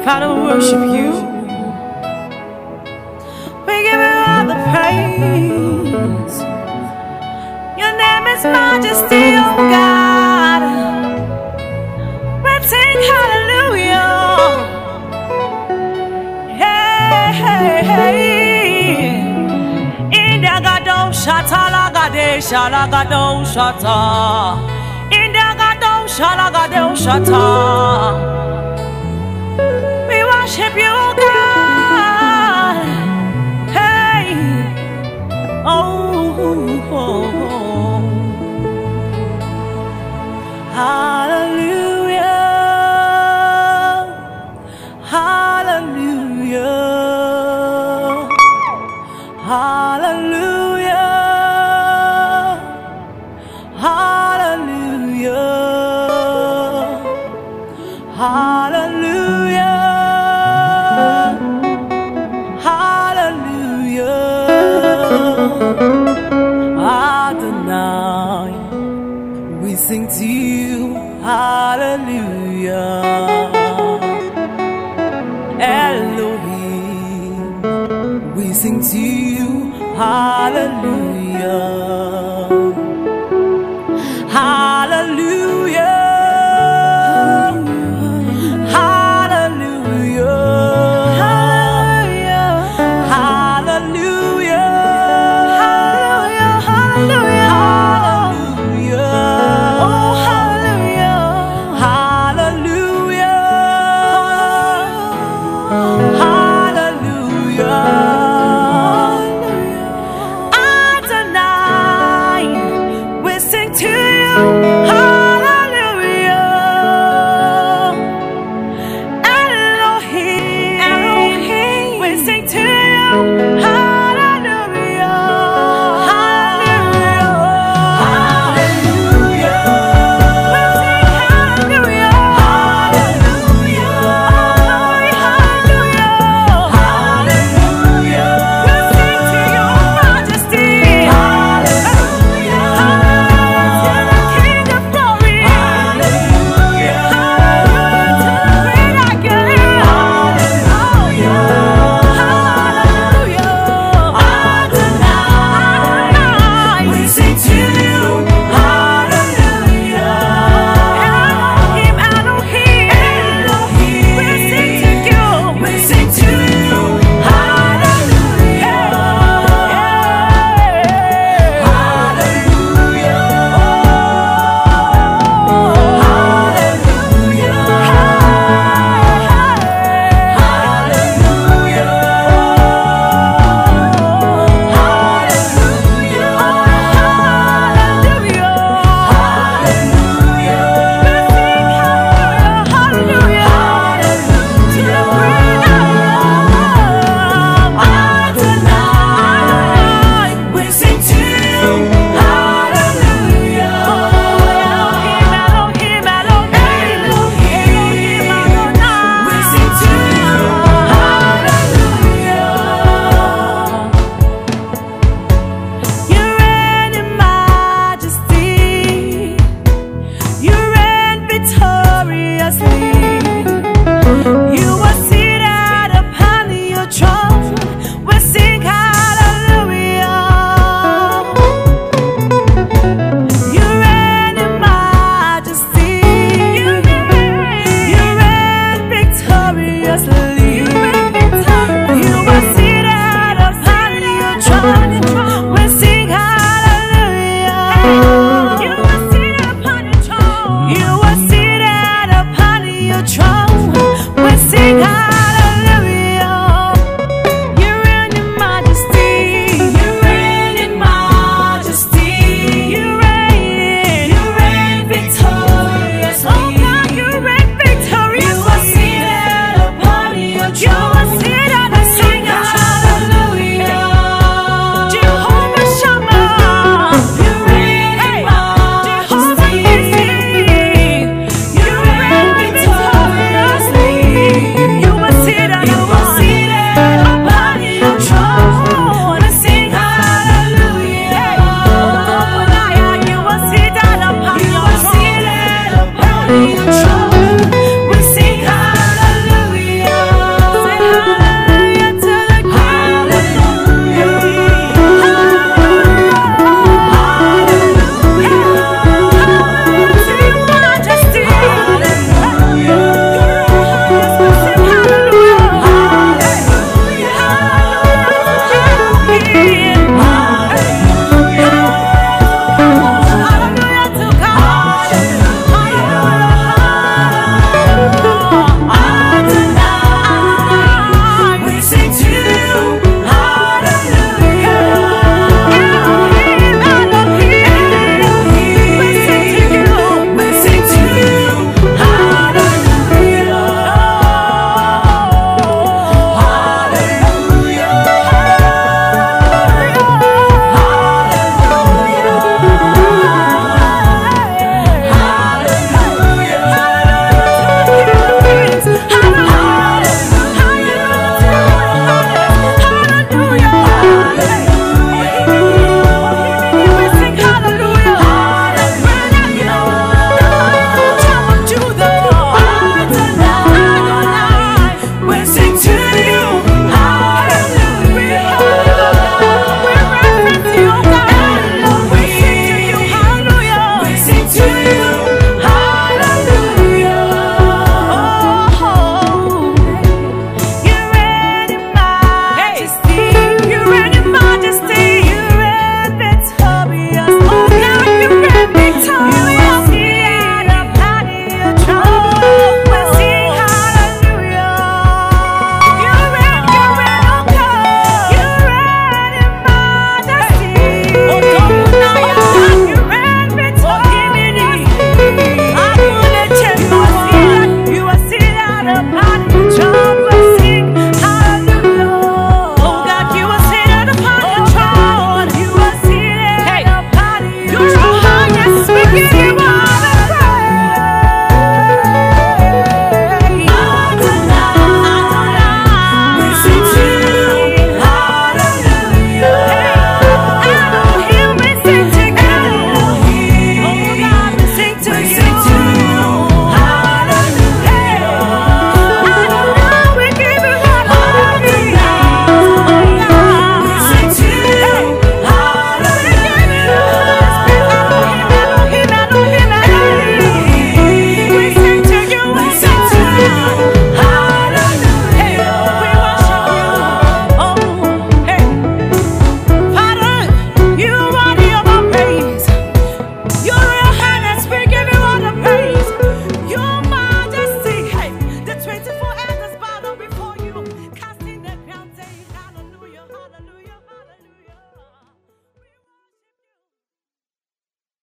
proud to worship you. We give you all the praise. Your name is Majesty, oh God. We sing hallelujah. Hey, hey, hey. Indagado shata lagade shalagado shata. Indagado shalagado shata. We worship you, God. Hey, oh. Hallelujah, hallelujah, hallelujah, hallelujah, hallelujah, hallelujah. Adonai, we sing to you, hallelujah. Elohim, we sing to you, hallelujah. Hallelujah, hallelujah, hallelujah, hallelujah, hallelujah, hallelujah, oh hallelujah, hallelujah, hallelujah. Adonai, we sing to you, hallelujah. Elohim, we sing to you, hallelujah, hallelujah, hallelujah. We sing hallelujah, hallelujah, hallelujah, hallelujah. We sing to your majesty, hallelujah, hallelujah, to the King of glory, hallelujah, hallelujah, to the great I am, hallelujah, hallelujah. Adonai, we sing to you, hallelujah. Elohim, Elohim, we sing to you, hallelujah, you are seated upon your throne.